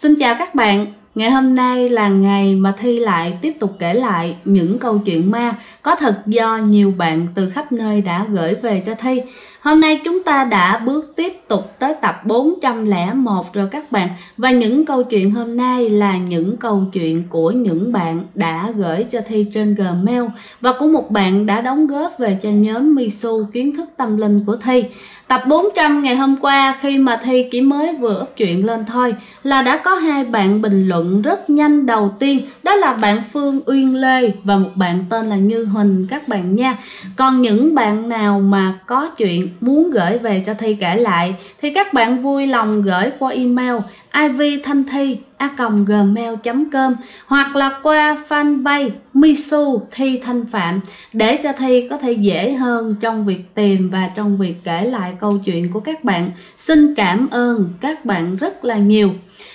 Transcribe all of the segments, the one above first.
Xin chào các bạn, ngày hôm nay là ngày mà Thi lại tiếp tục kể lại những câu chuyện ma có thật do nhiều bạn từ khắp nơi đã gửi về cho Thi. Hôm nay chúng ta đã bước tiếp tục tới tập 401 rồi các bạn. Và những câu chuyện hôm nay là những câu chuyện của những bạn đã gửi cho Thi trên Gmail và của một bạn đã đóng góp về cho nhóm Misu kiến thức tâm linh của Thi. Tập 400 ngày hôm qua khi mà Thi chỉ mới vừa up chuyện lên thôi là đã có hai bạn bình luận rất nhanh. Đầu tiên đó là bạn Phương Uyên Lê và một bạn tên là Như Huỳnh các bạn nha. Còn những bạn nào mà có chuyện muốn gửi về cho Thi kể lại thì các bạn vui lòng gửi qua email ivthanthi@gmail.com hoặc là qua fanpage Misu Thi Thanh Phạm để cho Thi có thể dễ hơn trong việc tìm và trong việc kể lại câu chuyện của các bạn. Xin cảm ơn các bạn rất là nhiều.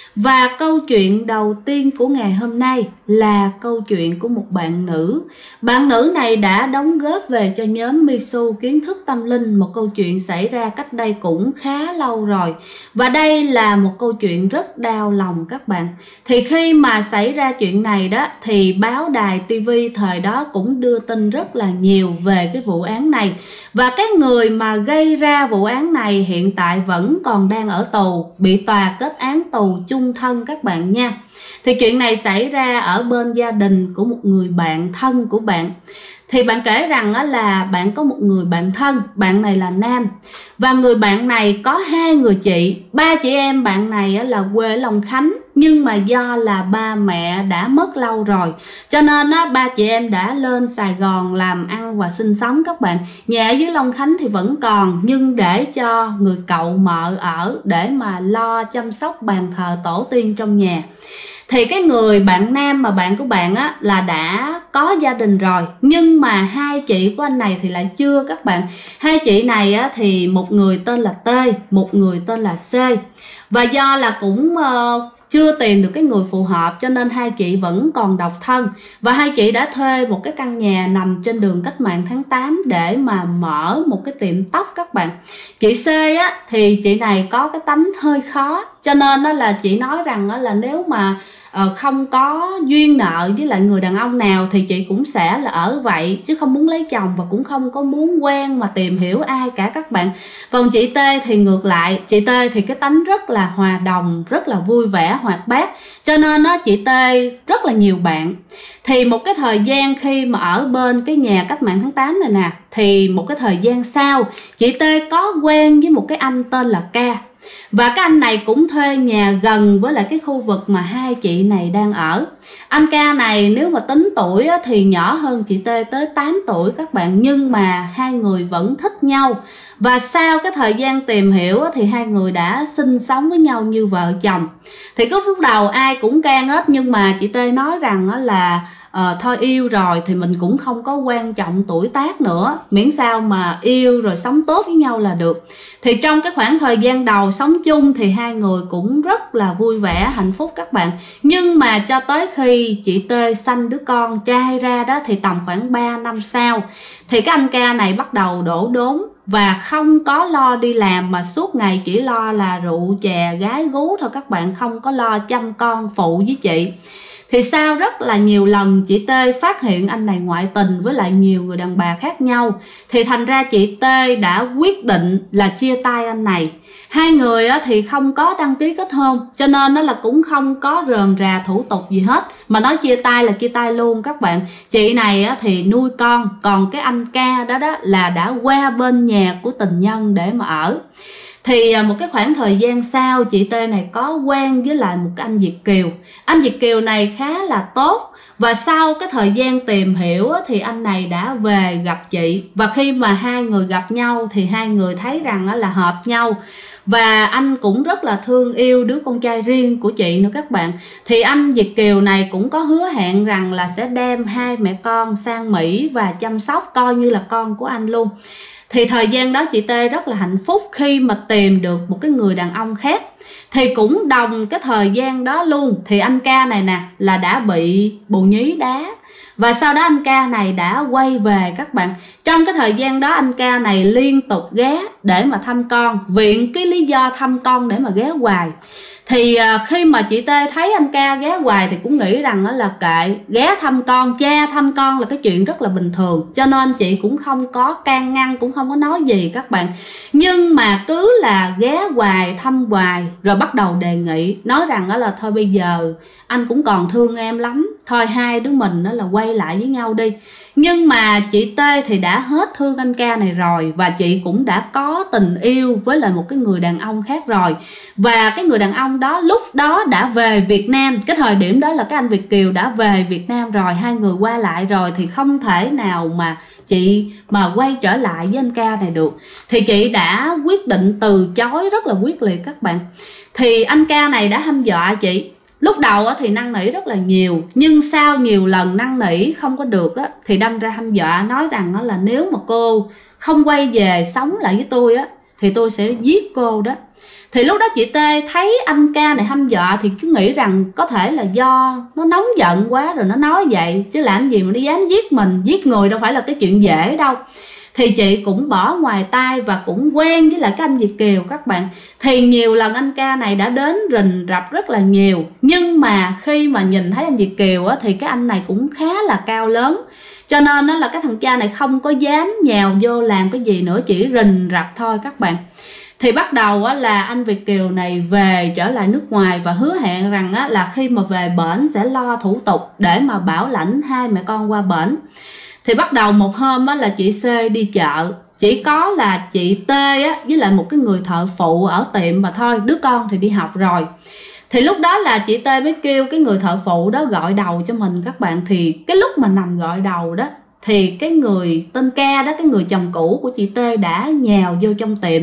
Và câu chuyện đầu tiên của ngày hôm nay là câu chuyện của một bạn nữ. Bạn nữ này đã đóng góp về cho nhóm Misu kiến thức tâm linh một câu chuyện xảy ra cách đây cũng khá lâu rồi. Và đây là một câu chuyện rất đau lòng các bạn. Thì khi mà xảy ra chuyện này đó thì báo đài TV thời đó cũng đưa tin rất là nhiều về cái vụ án này. Và cái người mà gây ra vụ án này hiện tại vẫn còn đang ở tù, bị tòa kết án tù chung thân các bạn nha. Thì chuyện này xảy ra ở bên gia đình của một người bạn thân của bạn. Thì bạn kể rằng là bạn có một người bạn thân, bạn này là nam. Và người bạn này có hai người chị, ba chị em bạn này là quê ở Long Khánh. Nhưng mà do là ba mẹ đã mất lâu rồi cho nên ba chị em đã lên Sài Gòn làm ăn và sinh sống các bạn. Nhà ở dưới Long Khánh thì vẫn còn, nhưng để cho người cậu mợ ở để mà lo chăm sóc bàn thờ tổ tiên trong nhà. Thì cái người bạn nam mà bạn của bạn là đã có gia đình rồi, nhưng mà hai chị của anh này thì lại chưa các bạn. Hai chị này thì một người tên là T, một người tên là C. Và do là cũng chưa tìm được cái người phù hợp cho nên hai chị vẫn còn độc thân. Và hai chị đã thuê một cái căn nhà nằm trên đường Cách Mạng tháng 8 để mà mở một cái tiệm tóc các bạn. Chị C thì chị này có cái tánh hơi khó, cho nên là chị nói rằng là nếu mà không có duyên nợ với lại người đàn ông nào thì chị cũng sẽ là ở vậy, chứ không muốn lấy chồng và cũng không có muốn quen mà tìm hiểu ai cả các bạn. Còn chị T thì ngược lại, chị T thì cái tánh rất là hòa đồng, rất là vui vẻ, hoạt bát, cho nên chị T rất là nhiều bạn. Thì một cái thời gian khi mà ở bên cái nhà Cách Mạng tháng 8 này nè, thì một cái thời gian sau chị T có quen với một cái anh tên là K. Và cái anh này cũng thuê nhà gần với lại cái khu vực mà hai chị này đang ở. Anh K này nếu mà tính tuổi thì nhỏ hơn chị T tới 8 tuổi các bạn. Nhưng mà hai người vẫn thích nhau. Và sau cái thời gian tìm hiểu thì hai người đã sinh sống với nhau như vợ chồng. Thì có lúc đầu ai cũng can hết, nhưng mà chị T nói rằng là thôi yêu rồi thì mình cũng không có quan trọng tuổi tác nữa, miễn sao mà yêu rồi sống tốt với nhau là được. Thì trong cái khoảng thời gian đầu sống chung thì hai người cũng rất là vui vẻ, hạnh phúc các bạn. Nhưng mà cho tới khi chị T sanh đứa con trai ra đó thì tầm khoảng 3 năm sau thì cái anh K này bắt đầu đổ đốn và không có lo đi làm, mà suốt ngày chỉ lo là rượu chè gái gú thôi các bạn, không có lo chăm con phụ với chị. Thì sau rất là nhiều lần chị T phát hiện anh này ngoại tình với lại nhiều người đàn bà khác nhau, thì thành ra chị T đã quyết định là chia tay anh này. Hai người thì không có đăng ký kết hôn, cho nên nó là cũng không có rườm rà thủ tục gì hết, mà nói chia tay là chia tay luôn các bạn. Chị này thì nuôi con, còn cái anh K đó là đã qua bên nhà của tình nhân để mà ở. Thì một cái khoảng thời gian sau chị T này có quen với lại một cái anh Việt Kiều. Anh Việt Kiều này khá là tốt. Và sau cái thời gian tìm hiểu thì anh này đã về gặp chị. Và khi mà hai người gặp nhau thì hai người thấy rằng là hợp nhau. Và anh cũng rất là thương yêu đứa con trai riêng của chị nữa các bạn. Thì anh Việt Kiều này cũng có hứa hẹn rằng là sẽ đem hai mẹ con sang Mỹ và chăm sóc, coi như là con của anh luôn. Thì thời gian đó chị T rất là hạnh phúc khi mà tìm được một cái người đàn ông khác. Thì cũng đồng cái thời gian đó luôn thì anh K này nè là đã bị bồ nhí đá. Và sau đó anh K này đã quay về các bạn. Trong cái thời gian đó anh K này liên tục ghé để mà thăm con, viện cái lý do thăm con để mà ghé hoài. Thì khi mà chị Tê thấy anh ca ghé hoài thì cũng nghĩ rằng đó là kệ, ghé thăm con, cha thăm con là cái chuyện rất là bình thường, cho nên chị cũng không có can ngăn, cũng không có nói gì các bạn. Nhưng mà cứ là ghé hoài, thăm hoài, rồi bắt đầu đề nghị, nói rằng đó là thôi bây giờ anh cũng còn thương em lắm, thôi hai đứa mình đó là quay lại với nhau đi. Nhưng mà chị Tê thì đã hết thương anh ca này rồi, và chị cũng đã có tình yêu với lại một cái người đàn ông khác rồi. Và cái người đàn ông đó lúc đó đã về Việt Nam, cái thời điểm đó là cái anh Việt kiều đã về Việt Nam rồi, hai người qua lại rồi, thì không thể nào mà chị mà quay trở lại với anh ca này được. Thì chị đã quyết định từ chối rất là quyết liệt các bạn. Thì anh ca này đã hăm dọa chị. Lúc đầu thì năn nỉ rất là nhiều, nhưng sau nhiều lần năn nỉ không có được thì đâm ra hăm dọa, nói rằng là nếu mà cô không quay về sống lại với tôi thì tôi sẽ giết cô đó. Thì lúc đó chị Tê thấy anh ca này hăm dọa thì cứ nghĩ rằng có thể là do nó nóng giận quá rồi nó nói vậy, chứ làm gì mà nó dám giết mình, giết người đâu phải là cái chuyện dễ đâu. Thì chị cũng bỏ ngoài tai và cũng quen với lại cái anh Việt kiều các bạn. Thì nhiều lần anh ca này đã đến rình rập rất là nhiều, nhưng mà khi mà nhìn thấy anh Việt kiều thì cái anh này cũng khá là cao lớn, cho nên đó là cái thằng cha này không có dám nhào vô làm cái gì nữa, chỉ rình rập thôi các bạn. Thì bắt đầu là anh Việt kiều này về trở lại nước ngoài và hứa hẹn rằng là khi mà về bển sẽ lo thủ tục để mà bảo lãnh hai mẹ con qua bển. Thì bắt đầu một hôm là chị C đi chợ, chỉ có là chị T với lại một cái người thợ phụ ở tiệm mà thôi, đứa con thì đi học rồi. Thì lúc đó là chị T mới kêu cái người thợ phụ đó gọi đầu cho mình các bạn. Thì cái lúc mà nằm gọi đầu đó thì cái người tên Ca đó, cái người chồng cũ của chị T đã nhào vô trong tiệm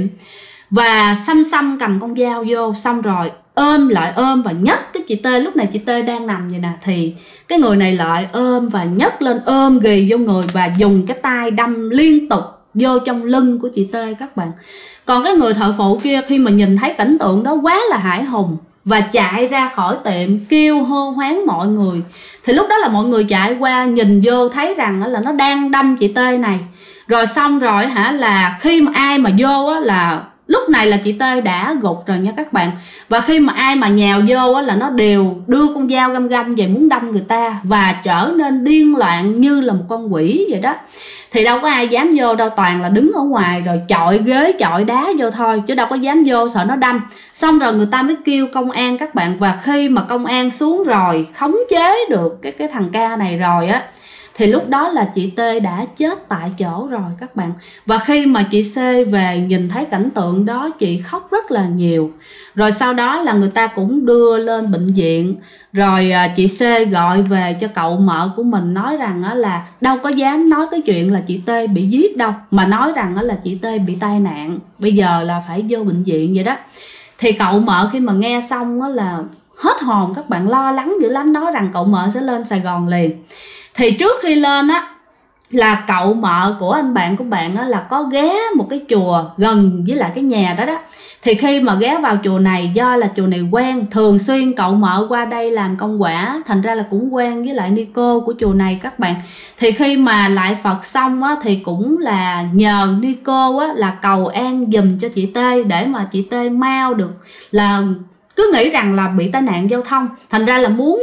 và xăm cầm con dao vô, xong rồi ôm lại ôm và nhấc cái chị T. Lúc này chị T đang nằm vậy nè, thì cái người này lại ôm và nhấc lên, ôm ghì vô người và dùng cái tay đâm liên tục vô trong lưng của chị T các bạn. Còn cái người thợ phụ kia khi mà nhìn thấy cảnh tượng đó quá là hãi hùng và chạy ra khỏi tiệm kêu hô hoáng mọi người. Thì lúc đó là mọi người chạy qua nhìn vô thấy rằng là nó đang đâm chị T này. Rồi xong rồi là khi mà ai mà vô là lúc này là chị T đã gục rồi nha các bạn. Và khi mà ai mà nhào vô là nó đều đưa con dao găm găm về muốn đâm người ta và trở nên điên loạn như là một con quỷ vậy đó. Thì đâu có ai dám vô đâu, toàn là đứng ở ngoài rồi chọi ghế chọi đá vô thôi, chứ đâu có dám vô, sợ nó đâm. Xong rồi người ta mới kêu công an các bạn. Và khi mà công an xuống rồi khống chế được cái thằng Ca này rồi thì lúc đó là chị T đã chết tại chỗ rồi các bạn. Và khi mà chị C về nhìn thấy cảnh tượng đó, chị khóc rất là nhiều. Rồi sau đó là người ta cũng đưa lên bệnh viện. Rồi chị C gọi về cho cậu mợ của mình, nói rằng là đâu có dám nói cái chuyện là chị T bị giết đâu, mà nói rằng là chị T bị tai nạn, bây giờ là phải vô bệnh viện vậy đó. Thì cậu mợ khi mà nghe xong là hết hồn các bạn, lo lắng dữ lắm, nói rằng cậu mợ sẽ lên Sài Gòn liền. Thì trước khi lên là cậu mợ của anh bạn của bạn là có ghé một cái chùa gần với lại cái nhà đó đó. Thì khi mà ghé vào chùa này, do là chùa này quen, thường xuyên cậu mợ qua đây làm công quả, thành ra là cũng quen với lại ni cô của chùa này các bạn. Thì khi mà lại Phật xong thì cũng là nhờ ni cô là cầu an giùm cho chị T, để mà chị T mau được, là cứ nghĩ rằng là bị tai nạn giao thông, thành ra là muốn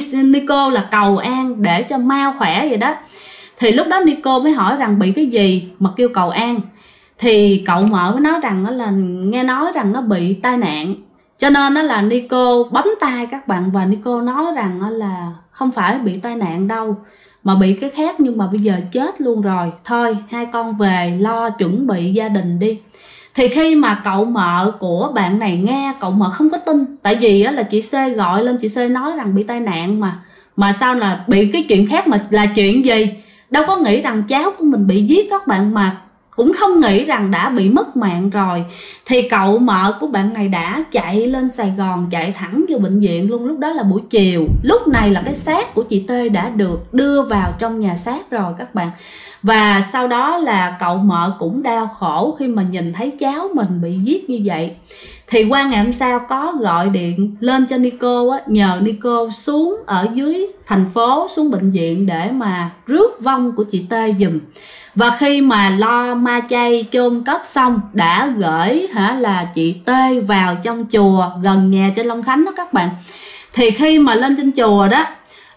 Nico là cầu an để cho mau khỏe vậy đó. Thì lúc đó Nico mới hỏi rằng bị cái gì mà kêu cầu an. Thì cậu mợ mới nói rằng là nghe nói rằng nó bị tai nạn, cho nên là Nico bấm tay các bạn. Và Nico nói rằng là không phải bị tai nạn đâu, mà bị cái khác, nhưng mà bây giờ chết luôn rồi, thôi hai con về lo chuẩn bị gia đình đi. Thì khi mà cậu mợ của bạn này nghe, cậu mợ không có tin. Tại vì là chị C gọi lên, chị C nói rằng bị tai nạn mà sao là bị cái chuyện khác, mà là chuyện gì. Đâu có nghĩ rằng cháu của mình bị giết các bạn, mà cũng không nghĩ rằng đã bị mất mạng rồi. Thì cậu mợ của bạn này đã chạy lên Sài Gòn, chạy thẳng vô bệnh viện luôn. Lúc đó là buổi chiều, lúc này là cái xác của chị T đã được đưa vào trong nhà xác rồi các bạn. Và sau đó là cậu mợ cũng đau khổ khi mà nhìn thấy cháu mình bị giết như vậy. Thì qua ngày hôm sau có gọi điện lên cho Nico á, nhờ Nico xuống ở dưới thành phố, xuống bệnh viện để mà rước vong của chị T giùm. Và khi mà lo ma chay chôn cất xong, đã gửi là chị T vào trong chùa gần nhà trên Long Khánh đó các bạn. Thì khi mà lên trên chùa đó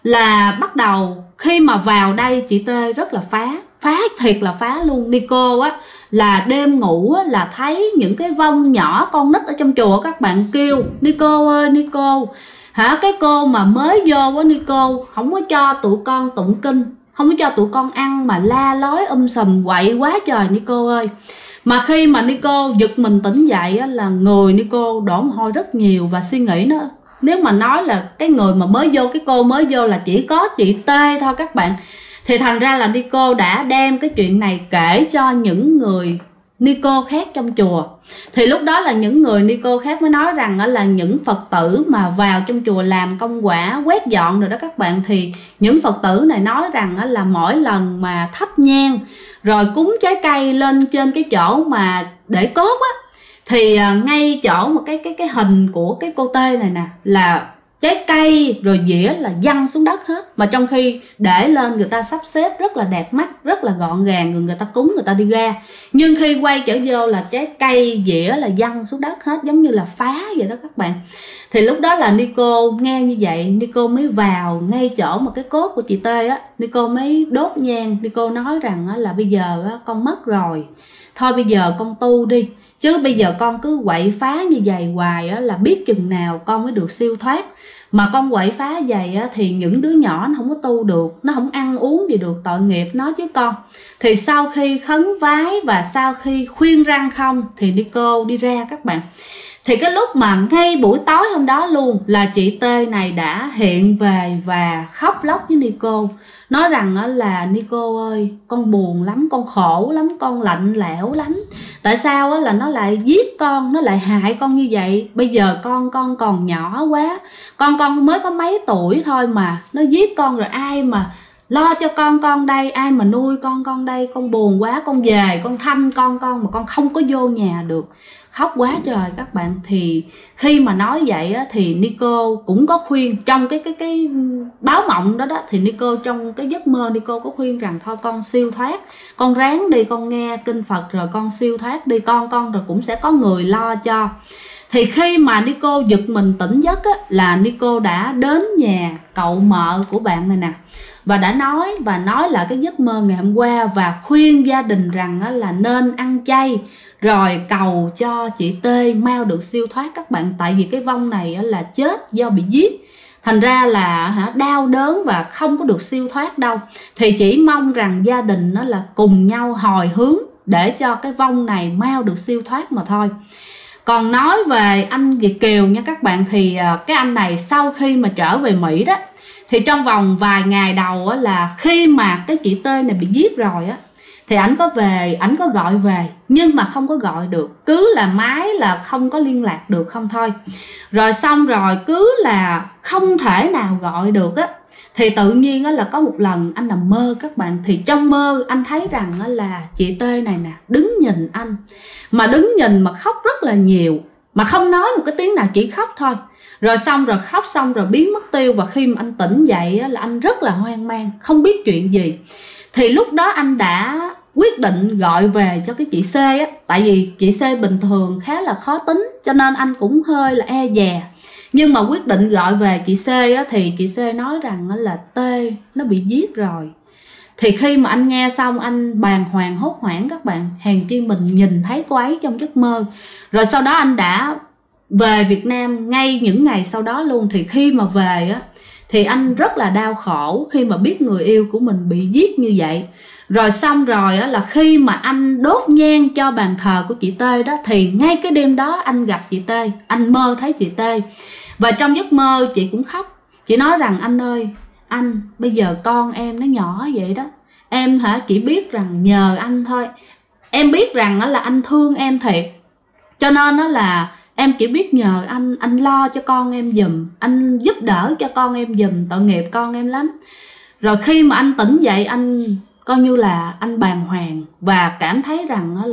là bắt đầu, khi mà vào đây chị T rất là phá thiệt là phá luôn. Nico á là đêm ngủ á, là thấy những cái vong nhỏ con nít ở trong chùa các bạn kêu Nico ơi Nico. Cái cô mà mới vô á, Nico không có cho tụi con tụng kinh, không có cho tụi con ăn mà la lối sùm quậy quá trời Nico ơi. Mà khi mà Nico giật mình tỉnh dậy á, là người Nico đổ mồ hôi rất nhiều. Và suy nghĩ nó, nếu mà nói là cái người mà mới vô, cái cô mới vô là chỉ có chị T thôi các bạn. Thì thành ra là Nico đã đem cái chuyện này kể cho những người Nico khác trong chùa. Thì lúc đó là những người Nico khác mới nói rằng là những Phật tử mà vào trong chùa làm công quả quét dọn rồi đó các bạn, thì những Phật tử này nói rằng là mỗi lần mà thắp nhang rồi cúng trái cây lên trên cái chỗ mà để cốt á, thì ngay chỗ một cái hình của cái cô T này nè, là trái cây rồi dĩa là văng xuống đất hết. Mà trong khi để lên người ta sắp xếp rất là đẹp mắt, rất là gọn gàng, người ta cúng người ta đi ra. Nhưng khi quay trở vô là trái cây dĩa là văng xuống đất hết, giống như là phá vậy đó các bạn. Thì lúc đó là Nico nghe như vậy, Nico mới vào ngay chỗ mà cái cốt của chị T á, Nico mới đốt nhang. Nico nói rằng là bây giờ con mất rồi, thôi bây giờ con tu đi, chứ bây giờ con cứ quậy phá như vậy hoài á, là biết chừng nào con mới được siêu thoát. Mà con quậy phá vậy á, thì những đứa nhỏ nó không có tu được, nó không ăn uống gì được, tội nghiệp nó chứ con. Thì sau khi khấn vái và sau khi khuyên răng không thì Nico đi ra các bạn. Thì cái lúc mà ngay buổi tối hôm đó luôn là chị T này đã hiện về và khóc lóc với Nico, nói rằng là Nico ơi, con buồn lắm, con khổ lắm, con lạnh lẽo lắm. Tại sao là nó lại giết con, nó lại hại con như vậy? Bây giờ con còn nhỏ quá, con mới có mấy tuổi thôi mà nó giết con rồi, ai mà lo cho con đây, ai mà nuôi con đây? Con buồn quá, con về con thăm con mà con không có vô nhà được. Khóc quá trời các bạn. Thì khi mà nói vậy á, thì Nico cũng có khuyên trong cái báo mộng đó thì Nico trong cái giấc mơ Nico có khuyên rằng thôi con siêu thoát, con ráng đi, con nghe kinh Phật rồi con siêu thoát đi, con rồi cũng sẽ có người lo cho. Thì khi mà Nico giật mình tỉnh giấc á, là Nico đã đến nhà cậu mợ của bạn này nè, và đã nói lại cái giấc mơ ngày hôm qua, và khuyên gia đình rằng là nên ăn chay rồi cầu cho chị T mau được siêu thoát các bạn. Tại vì cái vong này là chết do bị giết, thành ra là đau đớn và không có được siêu thoát đâu. Thì chỉ mong rằng gia đình nó là cùng nhau hồi hướng để cho cái vong này mau được siêu thoát mà thôi. Còn nói về anh Việt Kiều nha các bạn, thì cái anh này sau khi mà trở về Mỹ đó, thì trong vòng vài ngày đầu là khi mà cái chị T này bị giết rồi á, thì ảnh có về, ảnh có gọi về nhưng mà không có gọi được, cứ là máy là không có liên lạc được không thôi. Rồi xong rồi cứ là không thể nào gọi được á. Thì tự nhiên là có một lần anh nằm mơ các bạn, thì trong mơ anh thấy rằng là chị T này nè đứng nhìn anh, mà đứng nhìn mà khóc rất là nhiều, mà không nói một cái tiếng nào, chỉ khóc thôi. Rồi xong rồi khóc xong rồi biến mất tiêu. Và khi mà anh tỉnh dậy là anh rất là hoang mang, không biết chuyện gì. Thì lúc đó anh đã quyết định gọi về cho cái chị C á. Tại vì chị C bình thường khá là khó tính, cho nên anh cũng hơi là e dè. Nhưng mà quyết định gọi về chị C á, thì chị C nói rằng là T nó bị giết rồi. Thì khi mà anh nghe xong anh bàng hoàng hốt hoảng các bạn, hèn chi mình nhìn thấy cô ấy trong giấc mơ. Rồi sau đó anh đã về Việt Nam ngay những ngày sau đó luôn. Thì khi mà về á, thì anh rất là đau khổ khi mà biết người yêu của mình bị giết như vậy. Rồi xong rồi á, là khi mà anh đốt nhang cho bàn thờ của chị T đó, thì ngay cái đêm đó anh gặp chị T, anh mơ thấy chị T. Và trong giấc mơ chị cũng khóc. Chị nói rằng anh ơi, anh bây giờ con em nó nhỏ vậy đó, em chỉ biết rằng nhờ anh thôi. Em biết rằng là anh thương em thiệt, cho nên là em chỉ biết nhờ anh lo cho con em giùm, anh giúp đỡ cho con em giùm, tội nghiệp con em lắm. Rồi khi mà anh tỉnh dậy, anh coi như là anh bàng hoàng và cảm thấy rằng là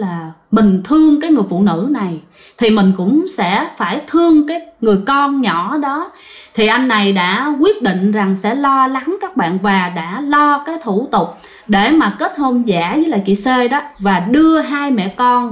mình thương cái người phụ nữ này thì mình cũng sẽ phải thương cái người con nhỏ đó. Thì anh này đã quyết định rằng sẽ lo lắng các bạn, và đã lo cái thủ tục để mà kết hôn giả với lại chị C đó, và đưa hai mẹ con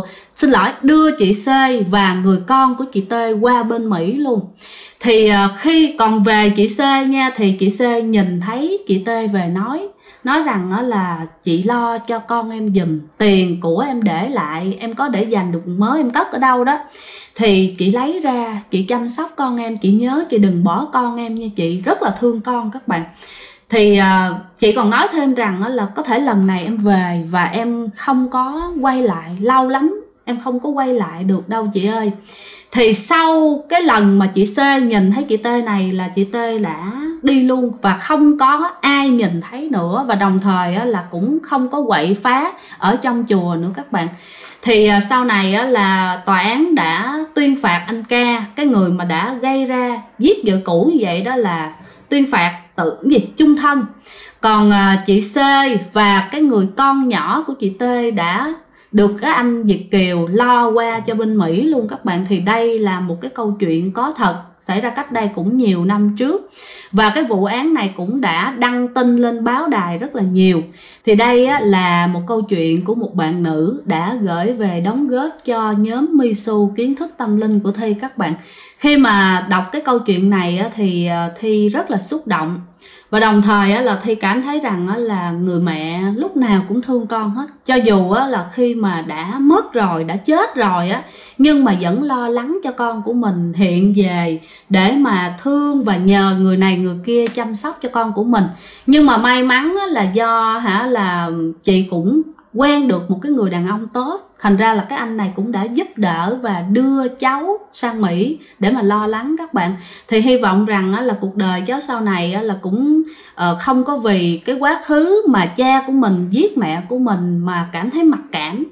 đưa chị C và người con của chị T qua bên Mỹ luôn. Thì khi còn về chị C nha, thì chị C nhìn thấy chị T về nói rằng đó là chị lo cho con em giùm, tiền của em để lại em có để dành được mớ em cất ở đâu đó thì chị lấy ra chị chăm sóc con em, chị nhớ chị đừng bỏ con em nha, chị rất là thương con các bạn. Thì chị còn nói thêm rằng đó là có thể lần này em về và em không có quay lại, lâu lắm em không có quay lại được đâu chị ơi. Thì sau cái lần mà chị C nhìn thấy chị T này là chị T đã đi luôn và không có ai nhìn thấy nữa, và đồng thời là cũng không có quậy phá ở trong chùa nữa các bạn. Thì sau này là tòa án đã tuyên phạt anh Ca, cái người mà đã gây ra giết vợ cũ như vậy đó, là tuyên phạt chung thân. Còn chị C và cái người con nhỏ của chị T đã được cái anh Việt kiều lo qua cho bên Mỹ luôn các bạn. Thì đây là một cái câu chuyện có thật xảy ra cách đây cũng nhiều năm trước, và cái vụ án này cũng đã đăng tin lên báo đài rất là nhiều. Thì đây là một câu chuyện của một bạn nữ đã gửi về đóng góp cho nhóm Misu kiến thức tâm linh của Thi các bạn. Khi mà đọc cái câu chuyện này thì Thi rất là xúc động, và đồng thời là Thi cảm thấy rằng là người mẹ lúc nào cũng thương con hết. Cho dù là khi mà đã mất rồi, đã chết rồi nhưng mà vẫn lo lắng cho con của mình hiện về để mà thương và nhờ người này người kia chăm sóc cho con của mình. Nhưng mà may mắn là do là chị cũng quen được một cái người đàn ông tốt, thành ra là cái anh này cũng đã giúp đỡ và đưa cháu sang Mỹ để mà lo lắng các bạn. Thì hy vọng rằng là cuộc đời cháu sau này là cũng không có vì cái quá khứ mà cha của mình giết mẹ của mình mà cảm thấy mặc cảm,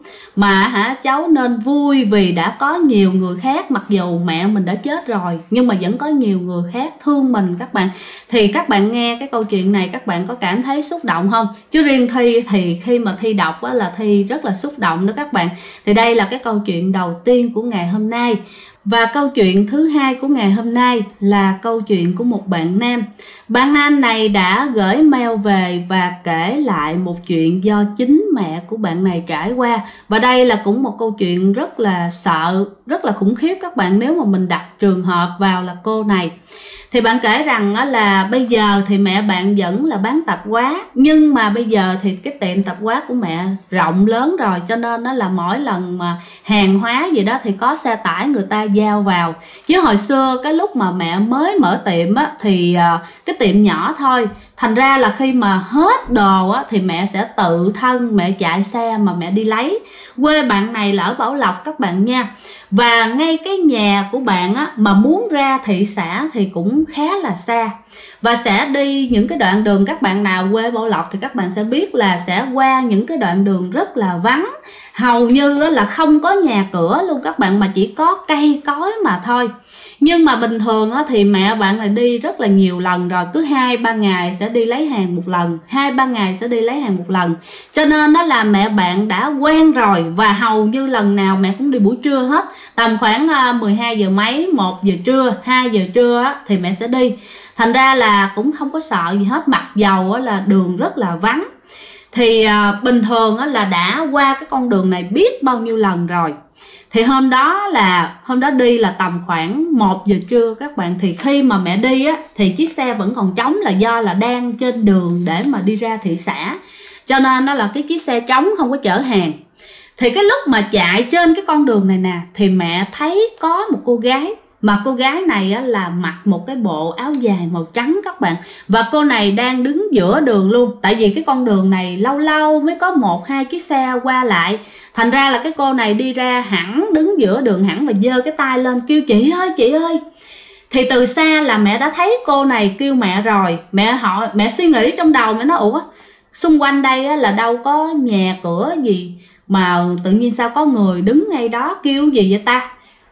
mà cháu nên vui vì đã có nhiều người khác, mặc dù mẹ mình đã chết rồi nhưng mà vẫn có nhiều người khác thương mình các bạn. Thì các bạn nghe cái câu chuyện này các bạn có cảm thấy xúc động không? Chứ riêng Thi thì khi mà Thi đọc là Thi rất là xúc động đó các bạn. Thì đây là cái câu chuyện đầu tiên của ngày hôm nay. Và câu chuyện thứ hai của ngày hôm nay là câu chuyện của một bạn nam. Bạn nam này đã gửi mail về và kể lại một chuyện do chính mẹ của bạn này trải qua. Và đây là cũng một câu chuyện rất là sợ, rất là khủng khiếp các bạn, nếu mà mình đặt trường hợp vào là cô này. Thì bạn kể rằng là bây giờ thì mẹ bạn vẫn là bán tạp hóa, nhưng mà bây giờ thì cái tiệm tạp hóa của mẹ rộng lớn rồi, cho nên là mỗi lần mà hàng hóa gì đó thì có xe tải người ta giao vào. Chứ hồi xưa cái lúc mà mẹ mới mở tiệm thì cái tiệm nhỏ thôi, thành ra là khi mà hết đồ thì mẹ sẽ tự thân mẹ chạy xe mà mẹ đi lấy. Quê bạn này là ở Bảo Lộc các bạn nha. Và ngay cái nhà của bạn mà muốn ra thị xã thì cũng khá là xa, và sẽ đi những cái đoạn đường, các bạn nào quê Bảo Lộc thì các bạn sẽ biết là sẽ qua những cái đoạn đường rất là vắng, hầu như là không có nhà cửa luôn các bạn, mà chỉ có cây cối mà thôi. Nhưng mà bình thường thì mẹ bạn này đi rất là nhiều lần rồi, cứ 2-3 ngày sẽ đi lấy hàng một lần, 2-3 ngày sẽ đi lấy hàng một lần. Cho nên đó là mẹ bạn đã quen rồi, và hầu như lần nào mẹ cũng đi buổi trưa hết. Tầm khoảng 12 giờ mấy, 1 giờ trưa, 2 giờ trưa thì mẹ sẽ đi. Thành ra là cũng không có sợ gì hết, mặc dầu là đường rất là vắng. Thì bình thường là đã qua cái con đường này biết bao nhiêu lần rồi. Thì hôm đó đi là tầm khoảng 1 giờ trưa các bạn. Thì khi mà mẹ đi thì chiếc xe vẫn còn trống, là do là đang trên đường để mà đi ra thị xã, cho nên đó là cái chiếc xe trống không có chở hàng. Thì cái lúc mà chạy trên cái con đường này nè, thì mẹ thấy có một cô gái, mà cô gái này là mặc một cái bộ áo dài màu trắng các bạn. Và cô này đang đứng giữa đường luôn, tại vì cái con đường này lâu lâu mới có 1-2 chiếc xe qua lại. Thành ra là cái cô này đi ra hẳn, đứng giữa đường hẳn và giơ cái tay lên kêu chị ơi, chị ơi. Thì từ xa là mẹ đã thấy cô này kêu mẹ rồi. Mẹ suy nghĩ trong đầu, mẹ nói ủa, xung quanh đây là đâu có nhà cửa gì mà tự nhiên sao có người đứng ngay đó kêu gì vậy ta.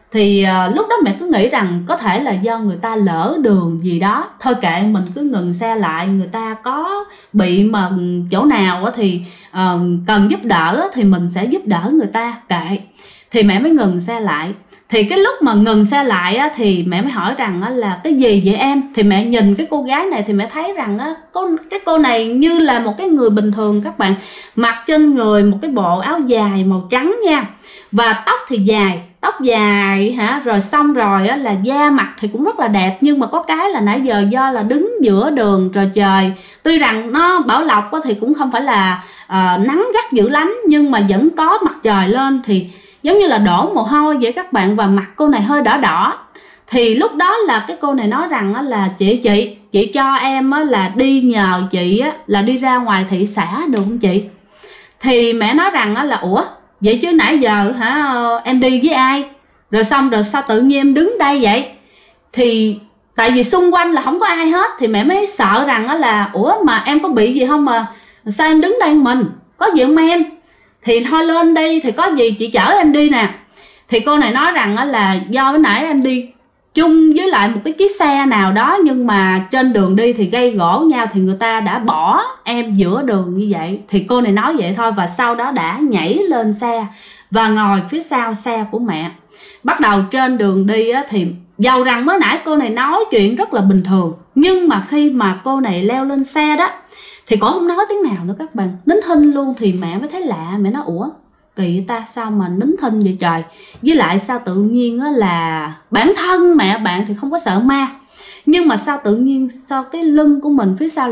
Thì lúc đó mẹ cứ nghĩ rằng có thể là do người ta lỡ đường gì đó, thôi kệ mình cứ ngừng xe lại, người ta có bị mà chỗ nào thì cần giúp đỡ thì mình sẽ giúp đỡ người ta, kệ. Thì mẹ mới ngừng xe lại. Thì cái lúc mà ngừng xe lại á, thì mẹ mới hỏi rằng á, là cái gì vậy em? Thì mẹ nhìn cái cô gái này thì mẹ thấy rằng á, cái cô này như là một cái người bình thường các bạn. Mặc trên người một cái bộ áo dài màu trắng nha. Và tóc thì dài, tóc dài hả, rồi xong rồi á, là da mặt thì cũng rất là đẹp. Nhưng mà có cái là nãy giờ do là đứng giữa đường rồi trời, tuy rằng nó bảo lộc á, thì cũng không phải là nắng gắt dữ lắm, nhưng mà vẫn có mặt trời lên thì giống như là đổ mồ hôi vậy các bạn. Và mặt cô này hơi đỏ đỏ. Thì lúc đó là cái cô này nói rằng á, là chị cho em á, là đi nhờ chị á, là đi ra ngoài thị xã được không chị? Thì mẹ nói rằng á, là ủa vậy chứ nãy giờ hả em đi với ai? Rồi xong rồi sao tự nhiên em đứng đây vậy? Thì tại vì xung quanh là không có ai hết. Thì mẹ mới sợ rằng á, là ủa mà em có bị gì không mà sao em đứng đây mình? Có gì không em? Thì thôi lên đi, thì có gì chị chở em đi nè. Thì cô này nói rằng là do bữa nãy em đi chung với lại một cái chiếc xe nào đó, nhưng mà trên đường đi thì gây gổ nhau, thì người ta đã bỏ em giữa đường như vậy. Thì cô này nói vậy thôi, và sau đó đã nhảy lên xe và ngồi phía sau xe của mẹ. Bắt đầu trên đường đi á, thì dầu rằng mới nãy cô này nói chuyện rất là bình thường, nhưng mà khi mà cô này leo lên xe đó thì cổ không nói tiếng nào nữa các bạn, nín thinh luôn. Thì mẹ mới thấy lạ, mẹ nói ủa kỳ vậy ta, sao mà nín thinh vậy trời? Với lại sao tự nhiên á, là bản thân mẹ bạn thì không có sợ ma, nhưng mà sao tự nhiên sao cái lưng của mình phía sau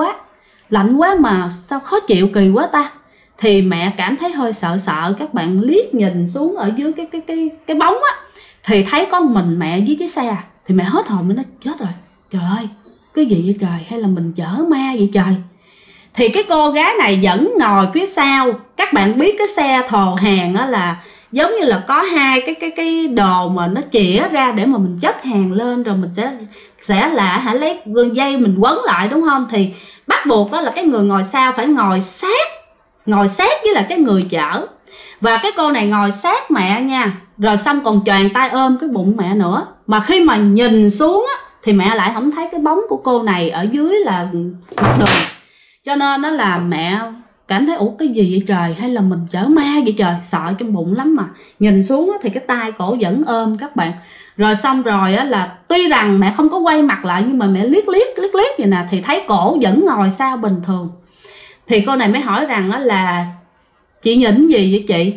lạnh quá mà sao khó chịu kỳ quá ta? Thì mẹ cảm thấy hơi sợ các bạn, liếc nhìn xuống ở dưới cái bóng á, thì thấy có mình mẹ với cái xe. Thì mẹ hết hồn, mới nói chết rồi, trời ơi cái gì vậy trời, hay là mình chở ma vậy trời? Thì cái cô gái này vẫn ngồi phía sau. Các bạn biết cái xe thồ hàng á, là giống như là có hai cái đồ mà nó chĩa ra để mà mình chất hàng lên, rồi mình sẽ là lấy dây mình quấn lại, đúng không? Thì bắt buộc đó là cái người ngồi sau phải ngồi sát với là cái người chở. Và cái cô này ngồi sát mẹ nha, rồi xong còn choàng tay ôm cái bụng mẹ nữa. Mà khi mà nhìn xuống á, thì mẹ lại không thấy cái bóng của cô này ở dưới là mặt đường. Cho nên đó là mẹ cảm thấy ủa cái gì vậy trời, hay là mình chở ma vậy trời, sợ trong bụng lắm. Mà nhìn xuống thì cái tay cổ vẫn ôm các bạn. Rồi xong rồi là tuy rằng mẹ không có quay mặt lại, nhưng mà mẹ liếc vậy nè, thì thấy cổ vẫn ngồi sao bình thường. Thì cô này mới hỏi rằng là chị nhìn gì vậy chị?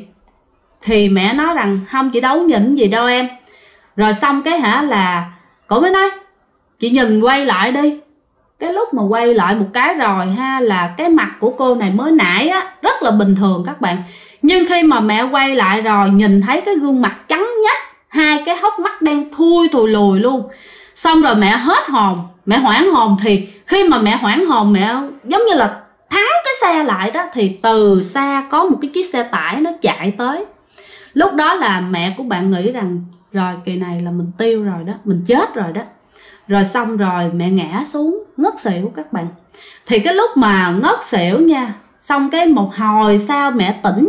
Thì mẹ nói rằng không, chị đâu nhìn gì đâu em. Rồi xong cái là cổ mới nói chị nhìn quay lại đi. Cái lúc mà quay lại một cái rồi ha, là cái mặt của cô này mới nãy á rất là bình thường các bạn, nhưng khi mà mẹ quay lại rồi nhìn thấy cái gương mặt trắng nhách, hai cái hốc mắt đen thui lùi luôn. Xong rồi mẹ hết hồn, mẹ hoảng hồn. Thì khi mà mẹ hoảng hồn, mẹ giống như là thắng cái xe lại đó, thì từ xa có một cái chiếc xe tải nó chạy tới. Lúc đó là mẹ của bạn nghĩ rằng rồi kỳ này là mình tiêu rồi đó, mình chết rồi đó. Rồi xong rồi mẹ ngã xuống ngất xỉu các bạn. Thì cái lúc mà ngất xỉu nha, xong cái một hồi sau mẹ tỉnh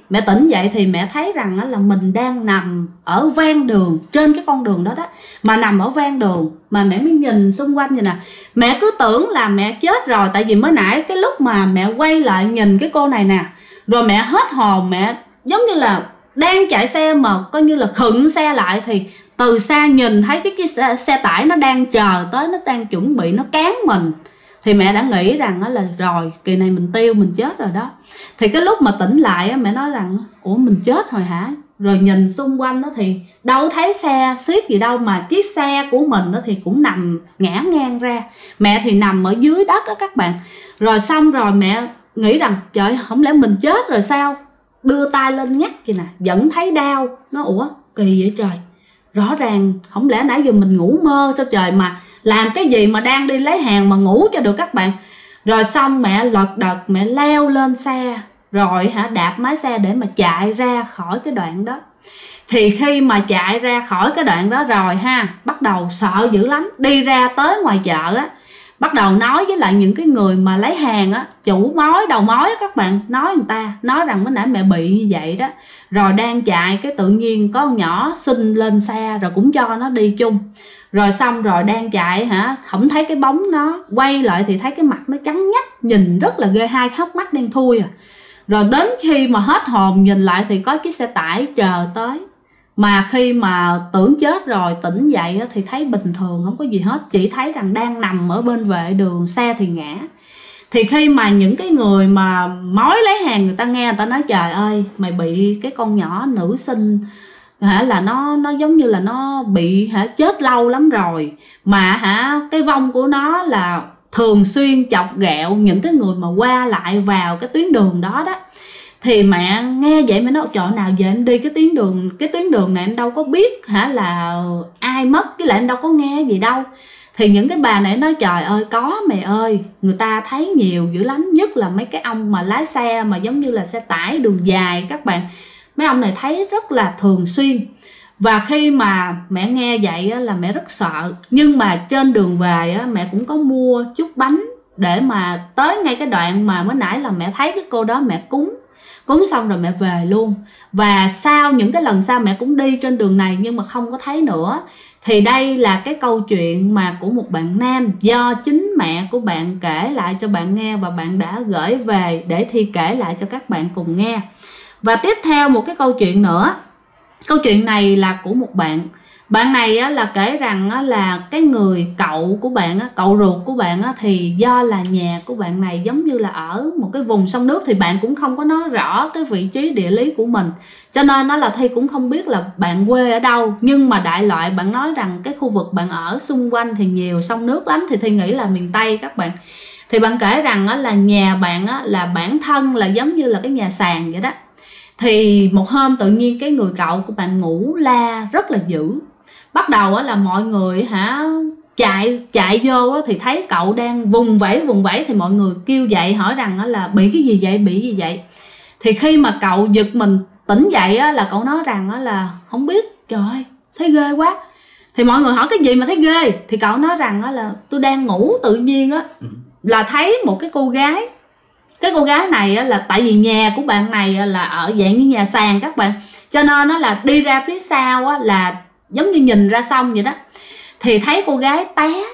dậy thì mẹ thấy rằng là mình đang nằm ở ven đường, trên cái con đường đó mà nằm ở ven đường. Mà mẹ mới nhìn xung quanh vậy nè, mẹ cứ tưởng là mẹ chết rồi. Tại vì mới nãy cái lúc mà mẹ quay lại nhìn cái cô này nè, rồi mẹ hết hồn, mẹ giống như là đang chạy xe mà coi như là khựng xe lại. Thì từ xa nhìn thấy cái xe tải nó đang chờ tới, nó đang chuẩn bị nó cán mình. Thì mẹ đã nghĩ rằng là rồi kỳ này mình tiêu, mình chết rồi đó. Thì cái lúc mà tỉnh lại mẹ nói rằng ủa mình chết rồi hả? Rồi nhìn xung quanh thì đâu thấy xe xiết gì đâu, mà chiếc xe của mình thì cũng nằm ngã ngang ra. Mẹ thì nằm ở dưới đất đó các bạn. Rồi xong rồi mẹ nghĩ rằng trời, không lẽ mình chết rồi sao? Đưa tay lên nhắc kìa nè, vẫn thấy đau. Nó ủa kỳ vậy trời, rõ ràng không lẽ nãy giờ mình ngủ mơ sao trời, mà làm cái gì mà đang đi lấy hàng mà ngủ cho được các bạn. Rồi xong mẹ lật đật, mẹ leo lên xe, rồi đạp máy xe để mà chạy ra khỏi cái đoạn đó. Thì khi mà chạy ra khỏi cái đoạn đó rồi bắt đầu sợ dữ lắm. Đi ra tới ngoài chợ bắt đầu nói với lại những cái người mà lấy hàng á, chủ mối đầu mối á, các bạn nói người ta nói rằng mới nãy mẹ bị như vậy đó, rồi đang chạy cái tự nhiên có con nhỏ xin lên xe rồi cũng cho nó đi chung, rồi xong rồi đang chạy hả, không thấy cái bóng nó, quay lại thì thấy cái mặt nó trắng nhách, nhìn rất là ghê, hai hốc mắt đen thui à. Rồi đến khi mà hết hồn nhìn lại thì có chiếc xe tải chờ tới, mà khi mà tưởng chết rồi tỉnh dậy thì thấy bình thường, không có gì hết, chỉ thấy rằng đang nằm ở bên vệ đường, xe thì ngã. Thì khi mà những cái người mà mối lấy hàng người ta nghe, người ta nói trời ơi mày bị cái con nhỏ nữ sinh hả, là nó giống như là nó bị hả chết lâu lắm rồi, mà hả cái vong của nó là thường xuyên chọc ghẹo những cái người mà qua lại vào cái tuyến đường đó đó. Thì mẹ nghe vậy mẹ nói chỗ nào giờ em đi cái tuyến đường này em đâu có biết hả là ai mất, với lại em đâu có nghe gì đâu. Thì những cái bà này nói trời ơi có mẹ ơi, người ta thấy nhiều dữ lắm, nhất là mấy cái ông mà lái xe mà giống như là xe tải đường dài các bạn, mấy ông này thấy rất là thường xuyên. Và khi mà mẹ nghe vậy là mẹ rất sợ, nhưng mà trên đường về mẹ cũng có mua chút bánh để mà tới ngay cái đoạn mà mới nãy là mẹ thấy cái cô đó, mẹ cúng xong rồi mẹ về luôn. Và sau những cái lần sau mẹ cũng đi trên đường này nhưng mà không có thấy nữa. Thì đây là cái câu chuyện mà của một bạn nam do chính mẹ của bạn kể lại cho bạn nghe, và bạn đã gửi về để Thi kể lại cho các bạn cùng nghe. Và tiếp theo một cái câu chuyện nữa. Câu chuyện này là của một bạn này là kể rằng là cái người cậu của bạn, cậu ruột của bạn thì do là nhà của bạn này giống như là ở một cái vùng sông nước, thì bạn cũng không có nói rõ cái vị trí địa lý của mình, cho nên là Thi cũng không biết là bạn quê ở đâu. Nhưng mà đại loại bạn nói rằng cái khu vực bạn ở xung quanh thì nhiều sông nước lắm, thì Thi nghĩ là miền Tây các bạn. Thì bạn kể rằng là nhà bạn là bản thân là giống như là cái nhà sàn vậy đó. Thì một hôm tự nhiên cái người cậu của bạn ngủ la rất là dữ. Bắt đầu là mọi người hả chạy vô thì thấy cậu đang vùng vẫy, thì mọi người kêu dậy hỏi rằng là bị cái gì vậy, bị gì vậy. Thì khi mà cậu giật mình tỉnh dậy là cậu nói rằng là không biết, trời ơi thấy ghê quá. Thì mọi người hỏi cái gì mà thấy ghê, thì cậu nói rằng là tôi đang ngủ tự nhiên là thấy một cái cô gái. Cái cô gái này là tại vì nhà của bạn này là ở dạng như nhà sàn các bạn, cho nên nó là đi ra phía sau là giống như nhìn ra sông vậy đó. Thì thấy cô gái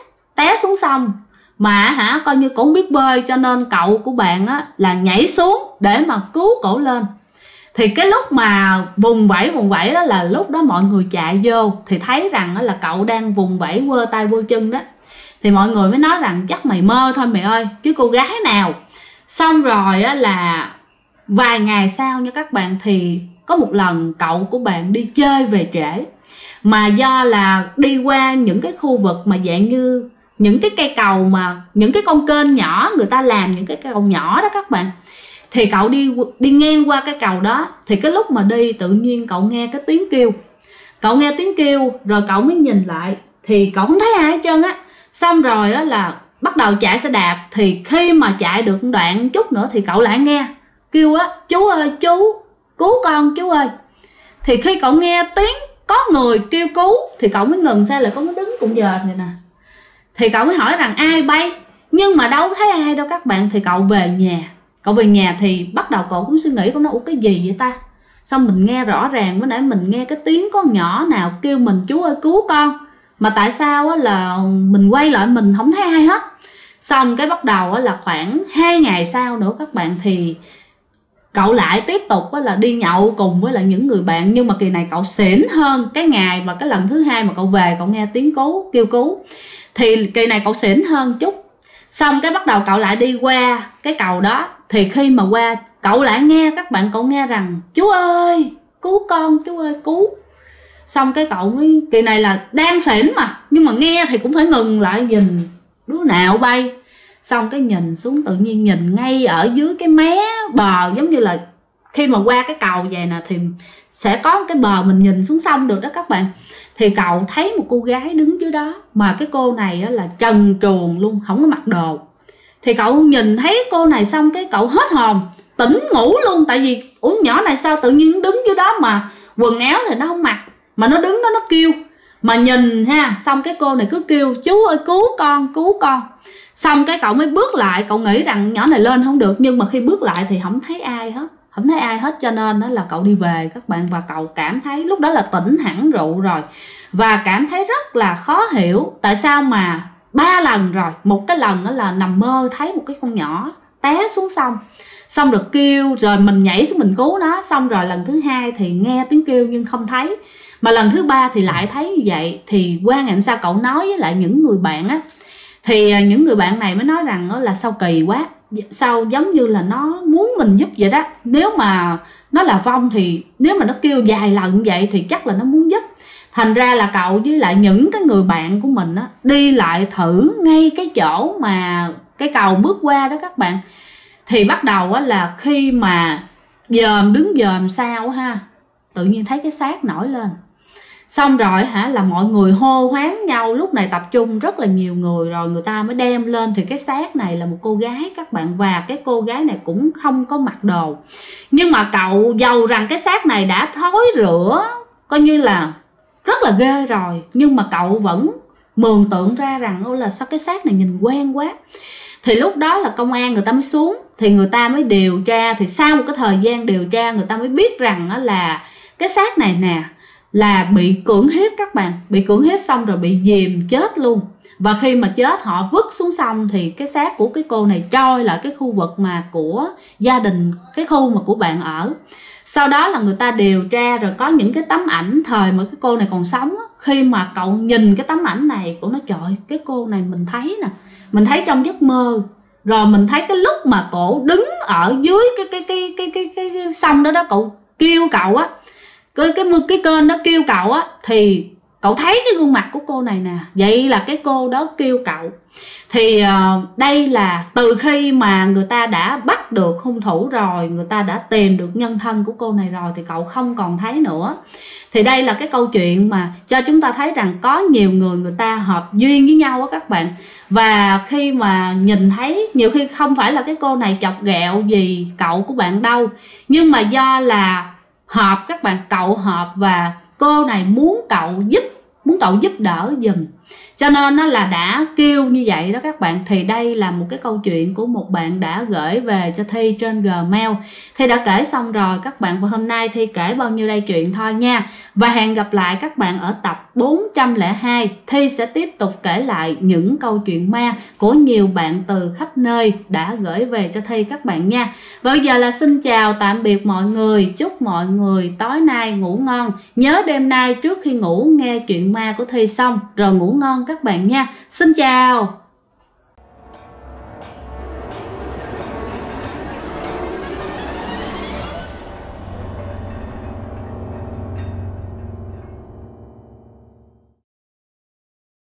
té xuống sông, mà hả coi như cũng không biết bơi, cho nên cậu của bạn là nhảy xuống để mà cứu cổ lên. Thì cái lúc mà vùng vẫy đó là lúc đó mọi người chạy vô thì thấy rằng là cậu đang vùng vẫy quơ tay quơ chân đó. Thì mọi người mới nói rằng chắc mày mơ thôi mẹ ơi, chứ cô gái nào. Xong rồi là vài ngày sau nha các bạn, thì có một lần cậu của bạn đi chơi về trễ, mà do là đi qua những cái khu vực mà dạng như những cái cây cầu, mà những cái con kênh nhỏ người ta làm những cái cầu nhỏ đó các bạn. Thì cậu đi ngang qua cái cầu đó, thì cái lúc mà đi tự nhiên cậu nghe cái tiếng kêu. Cậu nghe tiếng kêu rồi cậu mới nhìn lại thì cậu không thấy ai hết trơn á. Xong rồi là bắt đầu chạy xe đạp. Thì khi mà chạy được đoạn chút nữa thì cậu lại nghe kêu chú ơi chú, cứu con chú ơi. Thì khi cậu nghe tiếng có người kêu cứu thì cậu mới ngừng xe lại, cậu mới đứng cũng giờ vậy nè. Thì cậu mới hỏi rằng ai bay, nhưng mà đâu thấy ai đâu các bạn. Thì cậu về nhà. Cậu về nhà thì bắt đầu cậu cũng suy nghĩ, cậu nói ủa cái gì vậy ta, xong mình nghe rõ ràng mới nãy mình nghe cái tiếng con nhỏ nào kêu mình chú ơi cứu con, mà tại sao là mình quay lại mình không thấy ai hết. Xong cái bắt đầu là khoảng 2 ngày sau nữa các bạn, thì cậu lại tiếp tục là đi nhậu cùng với lại những người bạn. Nhưng mà kỳ này cậu xỉn hơn cái ngày mà cái lần thứ hai mà cậu về cậu nghe tiếng kêu cứu. Thì kỳ này cậu xỉn hơn chút. Xong cái bắt đầu cậu lại đi qua cái cầu đó. Thì khi mà qua cậu lại nghe các bạn, cậu nghe rằng chú ơi cứu con, chú ơi cứu. Xong cái cậu mới, kỳ này là đang xỉn mà, nhưng mà nghe thì cũng phải ngừng lại nhìn đứa nào bay. Xong cái nhìn xuống tự nhiên nhìn ngay ở dưới cái mé bờ, giống như là khi mà qua cái cầu về nè thì sẽ có cái bờ mình nhìn xuống sông được đó các bạn. Thì cậu thấy một cô gái đứng dưới đó, mà cái cô này là trần truồng luôn, không có mặc đồ. Thì cậu nhìn thấy cô này xong cái cậu hết hồn, tỉnh ngủ luôn. Tại vì nhỏ này sao tự nhiên đứng dưới đó mà quần áo thì nó không mặc, mà nó đứng đó nó kêu. Mà nhìn ha, xong cái cô này cứ kêu chú ơi cứu con, cứu con. Xong cái cậu mới bước lại, cậu nghĩ rằng nhỏ này lên không được, nhưng mà khi bước lại thì không thấy ai hết, không thấy ai hết, cho nên đó là cậu đi về các bạn. Và cậu cảm thấy lúc đó là tỉnh hẳn rượu rồi, và cảm thấy rất là khó hiểu tại sao mà 3 lần rồi. Một cái lần đó là nằm mơ thấy một cái con nhỏ té xuống sông, xong rồi kêu, rồi mình nhảy xuống mình cứu nó. Xong rồi lần thứ 2 thì nghe tiếng kêu nhưng không thấy, mà lần thứ 3 thì lại thấy như vậy. Thì qua ngày hôm sau cậu nói với lại những người bạn á, thì những người bạn này mới nói rằng là sao kỳ quá, sao giống như là nó muốn mình giúp vậy đó. Nếu mà nó là vong thì nếu mà nó kêu vài lần vậy thì chắc là nó muốn giúp. Thành ra là cậu với lại những cái người bạn của mình á, đi lại thử ngay cái chỗ mà cái cầu bước qua đó các bạn. Thì bắt đầu á là khi mà đứng dòm sao ha, tự nhiên thấy cái xác nổi lên. Xong rồi là mọi người hô hoán nhau, lúc này tập trung rất là nhiều người rồi, người ta mới đem lên. Thì cái xác này là một cô gái các bạn, và cái cô gái này cũng không có mặc đồ. Nhưng mà cậu dầu rằng cái xác này đã thối rữa, coi như là rất là ghê rồi, nhưng mà cậu vẫn mường tượng ra rằng là sao cái xác này nhìn quen quá. Thì lúc đó là công an người ta mới xuống, thì người ta mới điều tra. Thì sau một cái thời gian điều tra, người ta mới biết rằng là cái xác này nè là bị cưỡng hiếp các bạn, bị cưỡng hiếp xong rồi bị dìm chết luôn. Và khi mà chết họ vứt xuống sông thì cái xác của cái cô này trôi lại cái khu vực mà của gia đình, cái khu mà của bạn ở. Sau đó là người ta điều tra rồi có những cái tấm ảnh thời mà cái cô này còn sống á. Khi mà cậu nhìn cái tấm ảnh này, cậu nói trời, cái cô này mình thấy nè, mình thấy trong giấc mơ. Rồi mình thấy cái lúc mà cổ đứng ở dưới cái sông đó đó, cậu kêu cậu á, cái kênh đó kêu cậu á, thì cậu thấy cái gương mặt của cô này nè. Vậy là cái cô đó kêu cậu. Thì đây là từ khi mà người ta đã bắt được hung thủ rồi, người ta đã tìm được nhân thân của cô này rồi, thì cậu không còn thấy nữa. Thì đây là cái câu chuyện mà cho chúng ta thấy rằng có nhiều người ta hợp duyên với nhau á các bạn. Và khi mà nhìn thấy, nhiều khi không phải là cái cô này chọc ghẹo gì cậu của bạn đâu, nhưng mà do là hợp các bạn, cậu hợp và cô này muốn cậu giúp đỡ giùm, cho nên nó là đã kêu như vậy đó các bạn. Thì đây là một cái câu chuyện của một bạn đã gửi về cho Thi trên Gmail. Thi đã kể xong rồi các bạn, và hôm nay Thi kể bao nhiêu đây chuyện thôi nha. Và hẹn gặp lại các bạn ở tập 402. Thi sẽ tiếp tục kể lại những câu chuyện ma của nhiều bạn từ khắp nơi đã gửi về cho Thi các bạn nha. Và bây giờ là xin chào tạm biệt mọi người. Chúc mọi người tối nay ngủ ngon. Nhớ đêm nay trước khi ngủ nghe chuyện ma của Thi xong rồi ngủ ngon các bạn nha. Xin chào.